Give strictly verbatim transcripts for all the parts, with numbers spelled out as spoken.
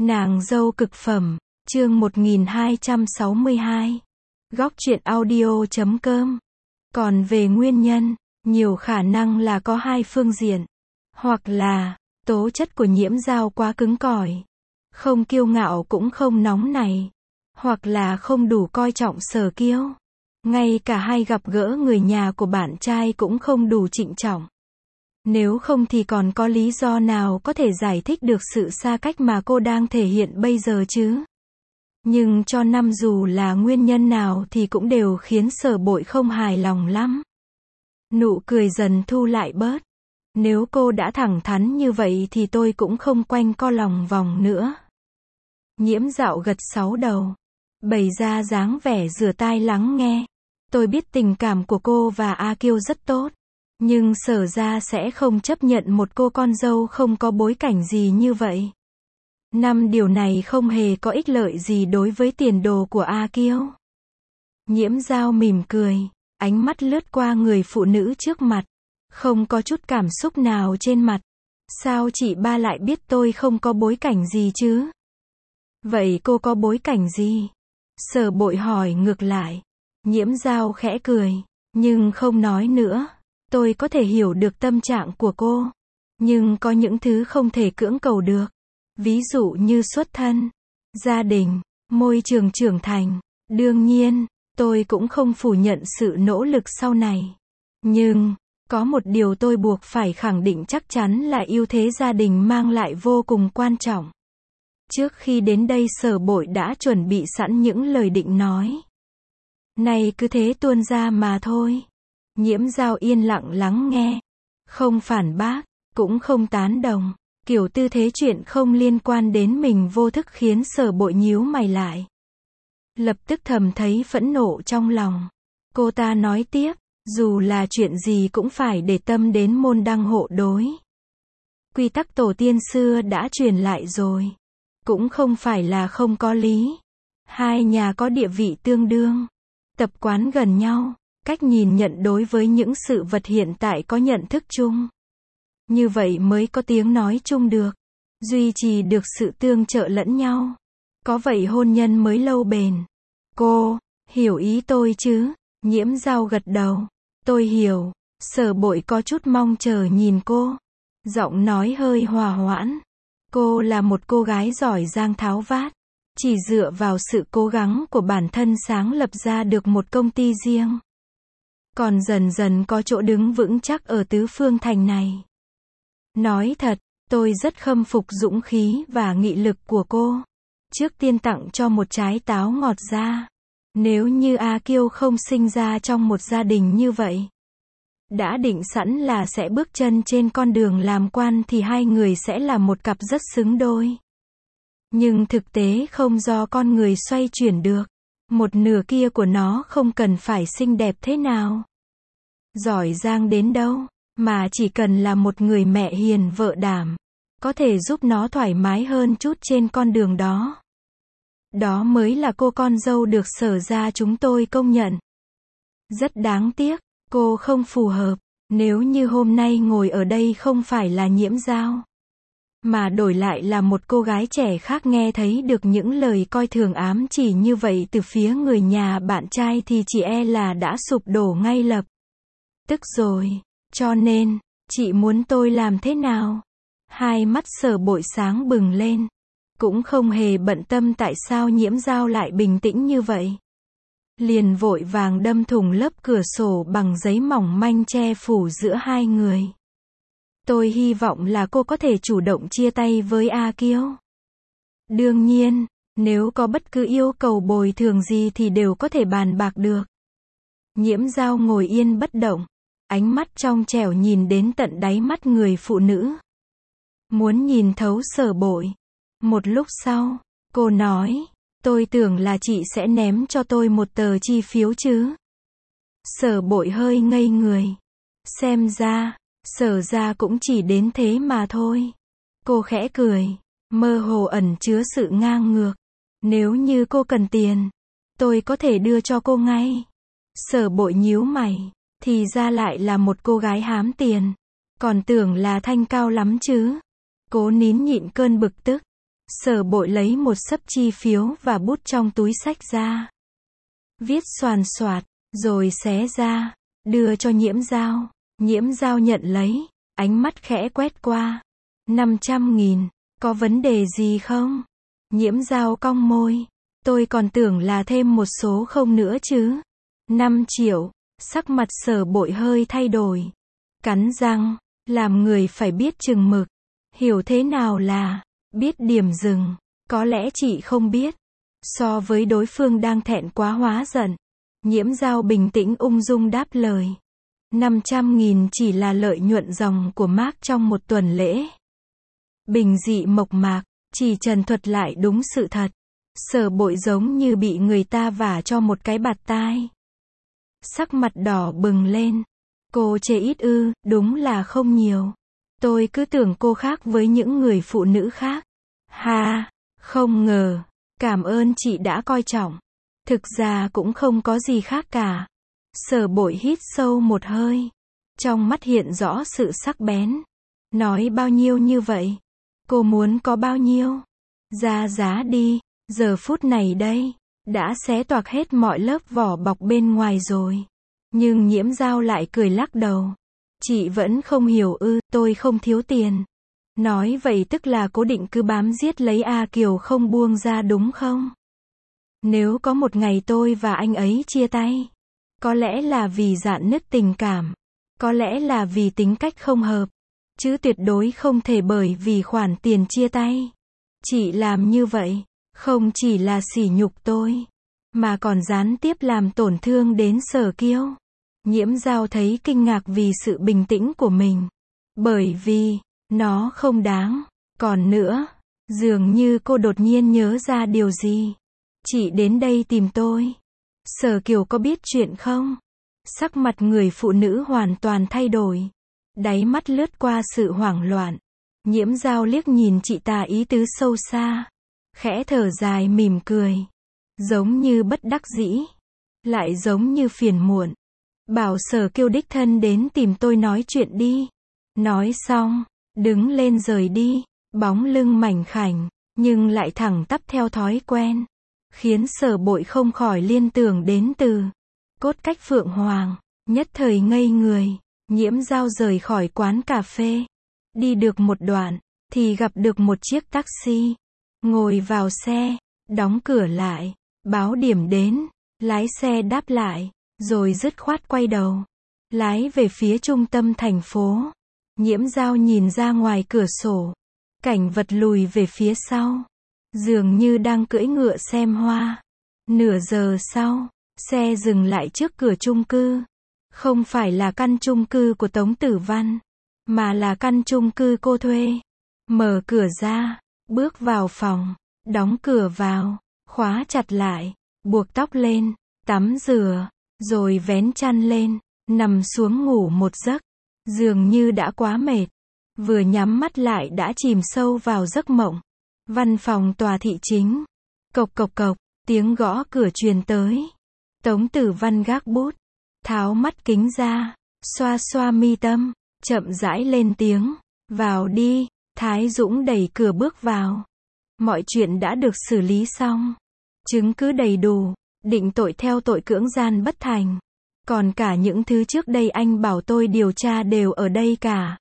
Nàng dâu cực phẩm, chương một nghìn hai trăm sáu mươi hai. Góc truyện audio chấm com. Còn về nguyên nhân, nhiều khả năng là có hai phương diện. Hoặc là, tố chất của Nhiễm Dao quá cứng cỏi. Không kiêu ngạo cũng không nóng nảy. Hoặc là không đủ coi trọng Sở Kiêu. Ngay cả hai gặp gỡ người nhà của bạn trai cũng không đủ trịnh trọng. Nếu không thì còn có lý do nào có thể giải thích được sự xa cách mà cô đang thể hiện bây giờ chứ? Nhưng cho năm dù là nguyên nhân nào thì cũng đều khiến Sở Bội không hài lòng lắm. Nụ cười dần thu lại bớt. Nếu cô đã thẳng thắn như vậy thì tôi cũng không quanh co lòng vòng nữa. Nhiễm Dạo gật sáu đầu, bày ra dáng vẻ rửa tai lắng nghe. Tôi biết tình cảm của cô và A Kiêu rất tốt. Nhưng Sở gia sẽ không chấp nhận một cô con dâu không có bối cảnh gì như vậy. Năm điều này không hề có ích lợi gì đối với tiền đồ của A Kiêu. Nhiễm Dao mỉm cười, ánh mắt lướt qua người phụ nữ trước mặt. Không có chút cảm xúc nào trên mặt. Sao chị ba lại biết tôi không có bối cảnh gì chứ? Vậy cô có bối cảnh gì? Sở Bội hỏi ngược lại. Nhiễm Dao khẽ cười, nhưng không nói nữa. Tôi có thể hiểu được tâm trạng của cô. Nhưng có những thứ không thể cưỡng cầu được. Ví dụ như xuất thân, gia đình, môi trường trưởng thành. Đương nhiên, tôi cũng không phủ nhận sự nỗ lực sau này. Nhưng, có một điều tôi buộc phải khẳng định chắc chắn là ưu thế gia đình mang lại vô cùng quan trọng. Trước khi đến đây Sở Bội đã chuẩn bị sẵn những lời định nói. Này cứ thế tuôn ra mà thôi. Nhiễm Dao yên lặng lắng nghe. Không phản bác, cũng không tán đồng. Kiểu tư thế chuyện không liên quan đến mình vô thức khiến Sở Bội nhíu mày lại. Lập tức thầm thấy phẫn nộ trong lòng. Cô ta nói tiếp, dù là chuyện gì cũng phải để tâm đến môn đăng hộ đối. Quy tắc tổ tiên xưa đã truyền lại rồi. Cũng không phải là không có lý. Hai nhà có địa vị tương đương. Tập quán gần nhau. Cách nhìn nhận đối với những sự vật hiện tại có nhận thức chung. Như vậy mới có tiếng nói chung được. Duy trì được sự tương trợ lẫn nhau. Có vậy hôn nhân mới lâu bền. Cô, hiểu ý tôi chứ? Nhiễm Dao gật đầu. Tôi hiểu. Sở Bội có chút mong chờ nhìn cô. Giọng nói hơi hòa hoãn. Cô là một cô gái giỏi giang tháo vát. Chỉ dựa vào sự cố gắng của bản thân sáng lập ra được một công ty riêng. Còn dần dần có chỗ đứng vững chắc ở tứ phương thành này. Nói thật, tôi rất khâm phục dũng khí và nghị lực của cô. Trước tiên tặng cho một trái táo ngọt ra. Nếu như A Kiêu không sinh ra trong một gia đình như vậy, đã định sẵn là sẽ bước chân trên con đường làm quan thì hai người sẽ là một cặp rất xứng đôi. Nhưng thực tế không do con người xoay chuyển được. Một nửa kia của nó không cần phải xinh đẹp thế nào, giỏi giang đến đâu, mà chỉ cần là một người mẹ hiền vợ đảm, có thể giúp nó thoải mái hơn chút trên con đường đó. Đó mới là cô con dâu được Sở gia chúng tôi công nhận. Rất đáng tiếc, cô không phù hợp. Nếu như hôm nay ngồi ở đây không phải là Nhiễm Dao, mà đổi lại là một cô gái trẻ khác nghe thấy được những lời coi thường ám chỉ như vậy từ phía người nhà bạn trai thì chị e là đã sụp đổ ngay lập tức rồi. Cho nên, chị muốn tôi làm thế nào? Hai mắt Sở Bội sáng bừng lên. Cũng không hề bận tâm tại sao Nhiễm Dao lại bình tĩnh như vậy. Liền vội vàng đâm thủng lớp cửa sổ bằng giấy mỏng manh che phủ giữa hai người. Tôi hy vọng là cô có thể chủ động chia tay với A Kiêu. Đương nhiên, nếu có bất cứ yêu cầu bồi thường gì thì đều có thể bàn bạc được. Nhiễm Dao ngồi yên bất động. Ánh mắt trong trẻo nhìn đến tận đáy mắt người phụ nữ. Muốn nhìn thấu Sở Bội. Một lúc sau, cô nói, tôi tưởng là chị sẽ ném cho tôi một tờ chi phiếu chứ. Sở Bội hơi ngây người. Xem ra, Sở gia cũng chỉ đến thế mà thôi. Cô khẽ cười, mơ hồ ẩn chứa sự ngang ngược. Nếu như cô cần tiền, tôi có thể đưa cho cô ngay. Sở Bội nhíu mày. Thì ra lại là một cô gái hám tiền. Còn tưởng là thanh cao lắm chứ. Cố nín nhịn cơn bực tức. Sở Bội lấy một xấp chi phiếu và bút trong túi xách ra. Viết xoàn xoạt, rồi xé ra, đưa cho Nhiễm Dao. Nhiễm Dao nhận lấy, ánh mắt khẽ quét qua. năm trăm nghìn, có vấn đề gì không? Nhiễm Dao cong môi. Tôi còn tưởng là thêm một số không nữa chứ. năm triệu, sắc mặt Sở Bội hơi thay đổi. Cắn răng, làm người phải biết chừng mực. Hiểu thế nào là biết điểm dừng, có lẽ chị không biết. So với đối phương đang thẹn quá hóa giận, Nhiễm Dao bình tĩnh ung dung đáp lời. năm trăm nghìn chỉ là lợi nhuận ròng của Mark trong một tuần lễ. Bình dị mộc mạc, chỉ trần thuật lại đúng sự thật. Sở Bội giống như bị người ta vả cho một cái bạt tai. Sắc mặt đỏ bừng lên. Cô chê ít ư, đúng là không nhiều. Tôi cứ tưởng cô khác với những người phụ nữ khác. Ha, không ngờ, cảm ơn chị đã coi trọng. Thực ra cũng không có gì khác cả. Sở Bội hít sâu một hơi. Trong mắt hiện rõ sự sắc bén. Nói bao nhiêu như vậy? Cô muốn có bao nhiêu? Ra giá đi, giờ phút này đây, đã xé toạc hết mọi lớp vỏ bọc bên ngoài rồi. Nhưng Nhiễm Dao lại cười lắc đầu. Chị vẫn không hiểu ư, tôi không thiếu tiền. Nói vậy tức là cố định cứ bám giết lấy A Kiều không buông ra đúng không? Nếu có một ngày tôi và anh ấy chia tay, có lẽ là vì rạn nứt tình cảm, có lẽ là vì tính cách không hợp, chứ tuyệt đối không thể bởi vì khoản tiền chia tay. Chị làm như vậy, không chỉ là sỉ nhục tôi, mà còn gián tiếp làm tổn thương đến Sở Kiêu. Nhiễm Dao thấy kinh ngạc vì sự bình tĩnh của mình. Bởi vì, nó không đáng. Còn nữa, dường như cô đột nhiên nhớ ra điều gì. Chị đến đây tìm tôi. Sở Kiều có biết chuyện không? Sắc mặt người phụ nữ hoàn toàn thay đổi. Đáy mắt lướt qua sự hoảng loạn. Nhiễm Dao liếc nhìn chị ta ý tứ sâu xa. Khẽ thở dài mỉm cười. Giống như bất đắc dĩ. Lại giống như phiền muộn. Bảo Sở Kiêu đích thân đến tìm tôi nói chuyện đi. Nói xong, đứng lên rời đi. Bóng lưng mảnh khảnh, nhưng lại thẳng tắp theo thói quen. Khiến Sở Bội không khỏi liên tưởng đến từ cốt cách Phượng Hoàng. Nhất thời ngây người. Nhiễm Dao rời khỏi quán cà phê. Đi được một đoạn, thì gặp được một chiếc taxi. Ngồi vào xe, đóng cửa lại, báo điểm đến. Lái xe đáp lại, rồi dứt khoát quay đầu. Lái về phía trung tâm thành phố. Nhiễm Dao nhìn ra ngoài cửa sổ. Cảnh vật lùi về phía sau. Dường như đang cưỡi ngựa xem hoa. Nửa giờ sau, xe dừng lại trước cửa chung cư. Không phải là căn chung cư của Tống Tử Văn, mà là căn chung cư cô thuê. Mở cửa ra, bước vào phòng, đóng cửa vào, khóa chặt lại, buộc tóc lên, tắm rửa, rồi vén chăn lên, nằm xuống ngủ một giấc. Dường như đã quá mệt. Vừa nhắm mắt lại đã chìm sâu vào giấc mộng. Văn phòng tòa thị chính. Cộc cộc cộc, tiếng gõ cửa truyền tới. Tống Tử Văn gác bút, tháo mắt kính ra, xoa xoa mi tâm, chậm rãi lên tiếng. Vào đi. Thái Dũng đẩy cửa bước vào. Mọi chuyện đã được xử lý xong. Chứng cứ đầy đủ, định tội theo tội cưỡng gian bất thành. Còn cả những thứ trước đây anh bảo tôi điều tra đều ở đây cả.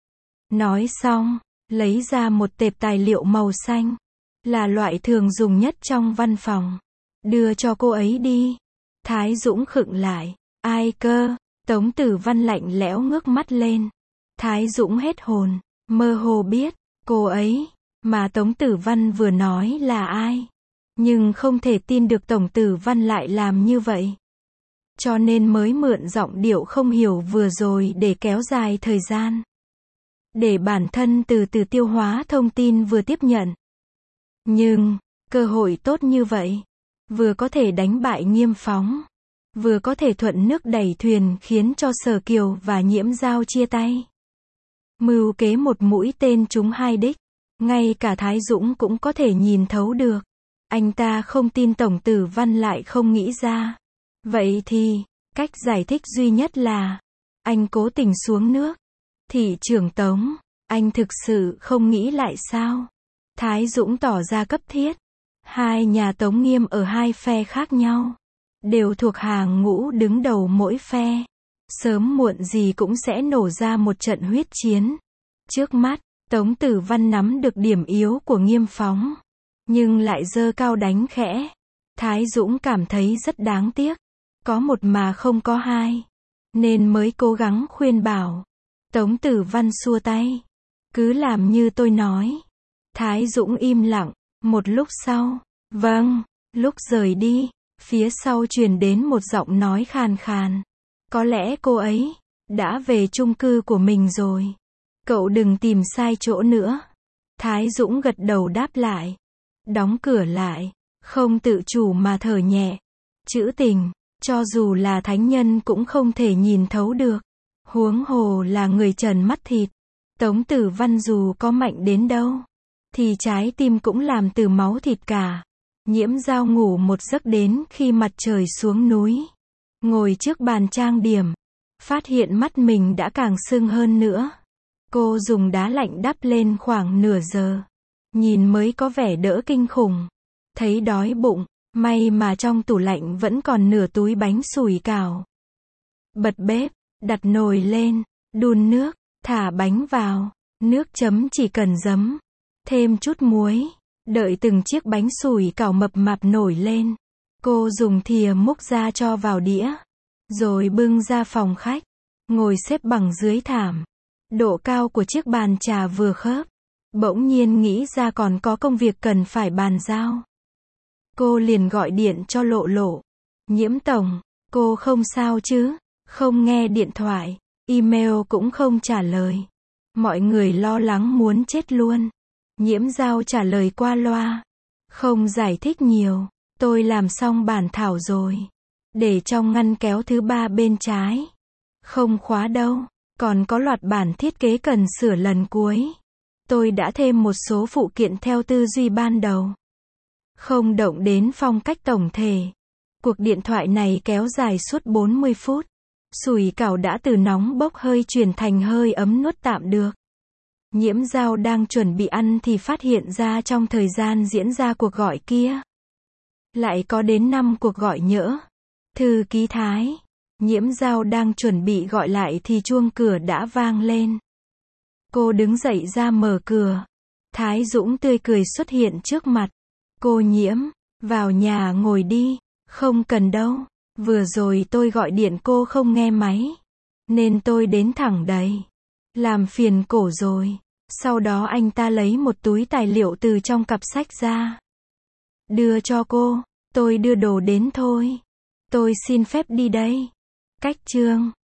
Nói xong, lấy ra một tệp tài liệu màu xanh. Là loại thường dùng nhất trong văn phòng. Đưa cho cô ấy đi. Thái Dũng khựng lại. Ai cơ? Tống Tử Văn lạnh lẽo ngước mắt lên. Thái Dũng hết hồn. Mơ hồ biết, cô ấy, mà Tống Tử Văn vừa nói là ai. Nhưng không thể tin được Tổng Tử Văn lại làm như vậy. Cho nên mới mượn giọng điệu không hiểu vừa rồi để kéo dài thời gian. Để bản thân từ từ tiêu hóa thông tin vừa tiếp nhận. Nhưng, cơ hội tốt như vậy, vừa có thể đánh bại Nghiêm Phóng, vừa có thể thuận nước đẩy thuyền khiến cho Sở Kiều và Nhiễm Dao chia tay. Mưu kế một mũi tên trúng hai đích. Ngay cả Thái Dũng cũng có thể nhìn thấu được. Anh ta không tin Tổng Tử Văn lại không nghĩ ra. Vậy thì, cách giải thích duy nhất là anh cố tình xuống nước. Thị trưởng Tống, anh thực sự không nghĩ lại sao? Thái Dũng tỏ ra cấp thiết. Hai nhà Tống Nghiêm ở hai phe khác nhau. Đều thuộc hàng ngũ đứng đầu mỗi phe. Sớm muộn gì cũng sẽ nổ ra một trận huyết chiến. Trước mắt, Tống Tử Văn nắm được điểm yếu của Nghiêm Phóng. Nhưng lại giơ cao đánh khẽ. Thái Dũng cảm thấy rất đáng tiếc. Có một mà không có hai. Nên mới cố gắng khuyên bảo. Tống Tử Văn xua tay. Cứ làm như tôi nói. Thái Dũng im lặng. Một lúc sau. Vâng. Lúc rời đi, phía sau truyền đến một giọng nói khàn khàn. Có lẽ cô ấy đã về chung cư của mình rồi. Cậu đừng tìm sai chỗ nữa. Thái Dũng gật đầu đáp lại. Đóng cửa lại. Không tự chủ mà thở nhẹ. Chữ tình, cho dù là thánh nhân cũng không thể nhìn thấu được. Huống hồ là người trần mắt thịt. Tống Tử Văn dù có mạnh đến đâu, thì trái tim cũng làm từ máu thịt cả. Nhiễm Dao ngủ một giấc đến khi mặt trời xuống núi. Ngồi trước bàn trang điểm. Phát hiện mắt mình đã càng sưng hơn nữa. Cô dùng đá lạnh đắp lên khoảng nửa giờ. Nhìn mới có vẻ đỡ kinh khủng. Thấy đói bụng. May mà trong tủ lạnh vẫn còn nửa túi bánh sủi cảo. Bật bếp. Đặt nồi lên. Đun nước. Thả bánh vào. Nước chấm chỉ cần giấm. Thêm chút muối. Đợi từng chiếc bánh sủi cảo mập mạp nổi lên. Cô dùng thìa múc ra cho vào đĩa. Rồi bưng ra phòng khách. Ngồi xếp bằng dưới thảm. Độ cao của chiếc bàn trà vừa khớp. Bỗng nhiên nghĩ ra còn có công việc cần phải bàn giao. Cô liền gọi điện cho Lộ Lộ. Nhiễm tổng, cô không sao chứ? Không nghe điện thoại. Email cũng không trả lời. Mọi người lo lắng muốn chết luôn. Nhiễm Dao trả lời qua loa. Không giải thích nhiều. Tôi làm xong bản thảo rồi. Để trong ngăn kéo thứ ba bên trái. Không khóa đâu. Còn có loạt bản thiết kế cần sửa lần cuối. Tôi đã thêm một số phụ kiện theo tư duy ban đầu. Không động đến phong cách tổng thể. Cuộc điện thoại này kéo dài suốt bốn mươi phút. Sủi cảo đã từ nóng bốc hơi chuyển thành hơi ấm nuốt tạm được. Nhiễm Dao đang chuẩn bị ăn thì phát hiện ra trong thời gian diễn ra cuộc gọi kia. Lại có đến năm cuộc gọi nhỡ. Thư ký Thái. Nhiễm Dao đang chuẩn bị gọi lại thì chuông cửa đã vang lên. Cô đứng dậy ra mở cửa. Thái Dũng tươi cười xuất hiện trước mặt. Cô Nhiễm, vào nhà ngồi đi. Không cần đâu. Vừa rồi tôi gọi điện cô không nghe máy. Nên tôi đến thẳng đây. Làm phiền cổ rồi. Sau đó anh ta lấy một túi tài liệu từ trong cặp sách ra. Đưa cho cô. Tôi đưa đồ đến thôi. Tôi xin phép đi đây. Cách chương